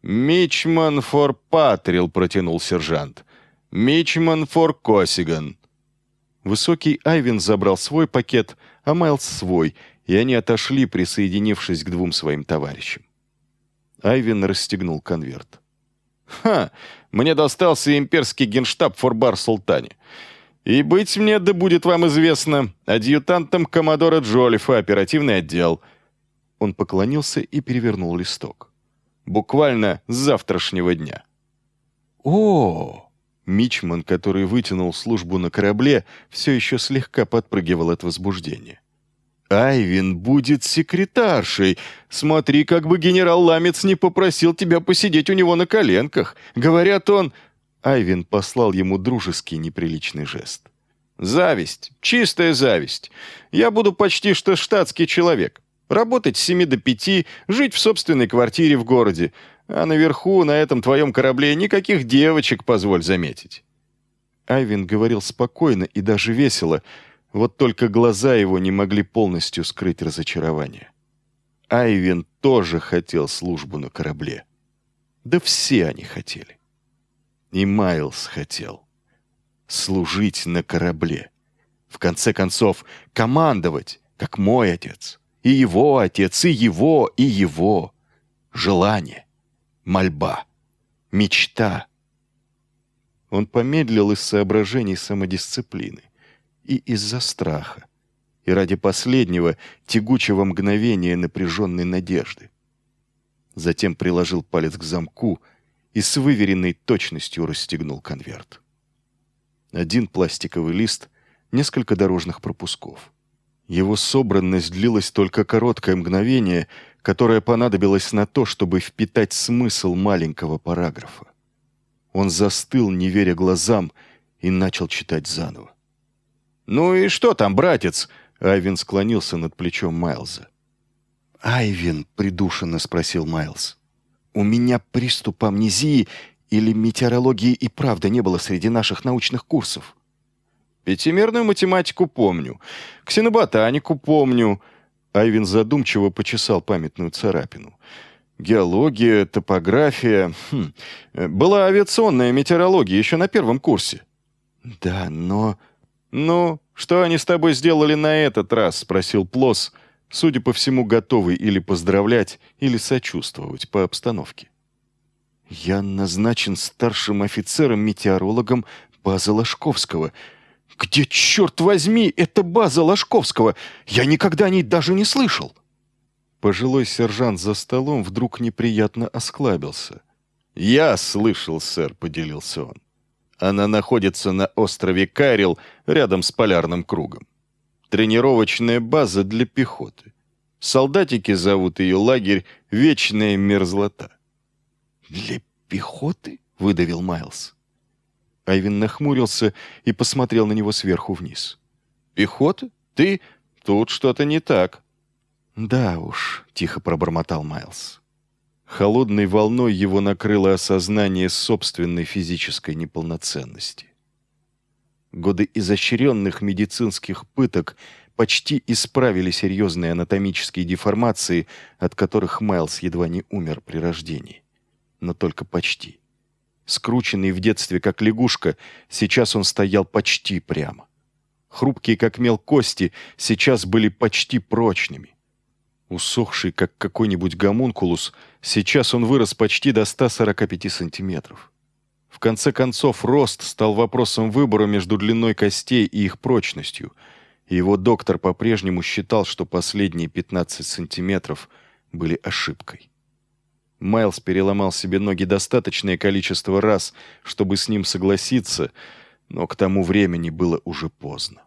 «Мичман фор Патрил», — протянул сержант. «Мичман фор Косиган». Высокий Айвен забрал свой пакет, а Майлз свой, и они отошли, присоединившись к двум своим товарищам. Айвен расстегнул конверт. «Ха! Мне достался имперский генштаб Форбар-Султане. И быть мне, да будет вам известно, адъютантом коммодора Джолифа, оперативный отдел». Он поклонился и перевернул листок. «Буквально с завтрашнего дня». «О!» Мичман, который вытянул службу на корабле, все еще слегка подпрыгивал от возбуждения. «Айвен будет секретаршей. Смотри, как бы генерал Ламец не попросил тебя посидеть у него на коленках. Говорят, он...» Айвен послал ему дружеский неприличный жест. «Зависть. Чистая зависть. Я буду почти что штатский человек. Работать с 7 до 5, жить в собственной квартире в городе. А наверху, на этом твоем корабле, никаких девочек, позволь заметить». Айвен говорил спокойно и даже весело, вот только глаза его не могли полностью скрыть разочарование. Айвен тоже хотел службу на корабле. Да все они хотели. И Майлз хотел. Служить на корабле. В конце концов, командовать, как мой отец. И его отец, и его, и его. Желание. Мольба. Мечта. Он помедлил из соображений самодисциплины. И из-за страха. И ради последнего, тягучего мгновения напряженной надежды. Затем приложил палец к замку и с выверенной точностью расстегнул конверт. Один пластиковый лист, несколько дорожных пропусков. Его собранность длилась только короткое мгновение, которое понадобилось на то, чтобы впитать смысл маленького параграфа. Он застыл, не веря глазам, и начал читать заново. «Ну и что там, братец?» Айвен склонился над плечом Майлза. «Айвен», — придушенно спросил Майлз, — «у меня приступ амнезии или метеорологии и правда не было среди наших научных курсов?» «Пятимерную математику помню, ксеноботанику помню». Айвен задумчиво почесал памятную царапину. «Геология, топография... Была авиационная метеорология еще на первом курсе». «Да, но...» «Ну, что они с тобой сделали на этот раз?» — спросил Плос, судя по всему, готовый или поздравлять, или сочувствовать по обстановке. «Я назначен старшим офицером-метеорологом базы Ложковского». «Где, черт возьми, это база Ложковского? Я никогда о ней даже не слышал!» Пожилой сержант за столом вдруг неприятно осклабился. «Я слышал, сэр», — поделился он. «Она находится на острове Кайрил, рядом с полярным кругом. Тренировочная база для пехоты. Солдатики зовут ее лагерь «Вечная мерзлота». «Для пехоты?» — выдавил Майлз. Айвен нахмурился и посмотрел на него сверху вниз. «Пехота? Ты? Тут что-то не так». «Да уж», — тихо пробормотал Майлз. Холодной волной его накрыло осознание собственной физической неполноценности. Годы изощренных медицинских пыток почти исправили серьезные анатомические деформации, от которых Майлз едва не умер при рождении. Но только почти. Скрученный в детстве как лягушка, сейчас он стоял почти прямо. Хрупкие как мел кости сейчас были почти прочными. Усохший, как какой-нибудь гомункулус, сейчас он вырос почти до 145 сантиметров. В конце концов, рост стал вопросом выбора между длиной костей и их прочностью, и его доктор по-прежнему считал, что последние 15 сантиметров были ошибкой. Майлз переломал себе ноги достаточное количество раз, чтобы с ним согласиться, но к тому времени было уже поздно.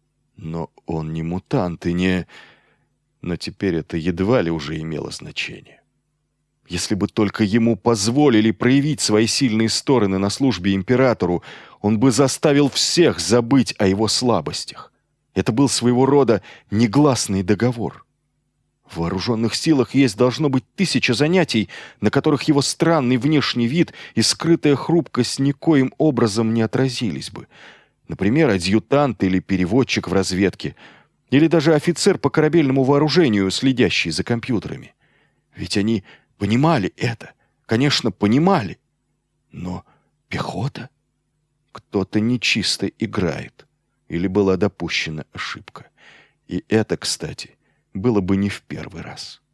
Но он не мутант и не... Но теперь это едва ли уже имело значение. Если бы только ему позволили проявить свои сильные стороны на службе императору, он бы заставил всех забыть о его слабостях. Это был своего рода негласный договор. В вооруженных силах есть должно быть 1000 занятий, на которых его странный внешний вид и скрытая хрупкость никоим образом не отразились бы. Например, адъютант или переводчик в разведке, или даже офицер по корабельному вооружению, следящий за компьютерами. Ведь они понимали это, конечно, понимали. Но пехота? Кто-то нечисто играет. Или была допущена ошибка. И это, кстати, было бы не в первый раз.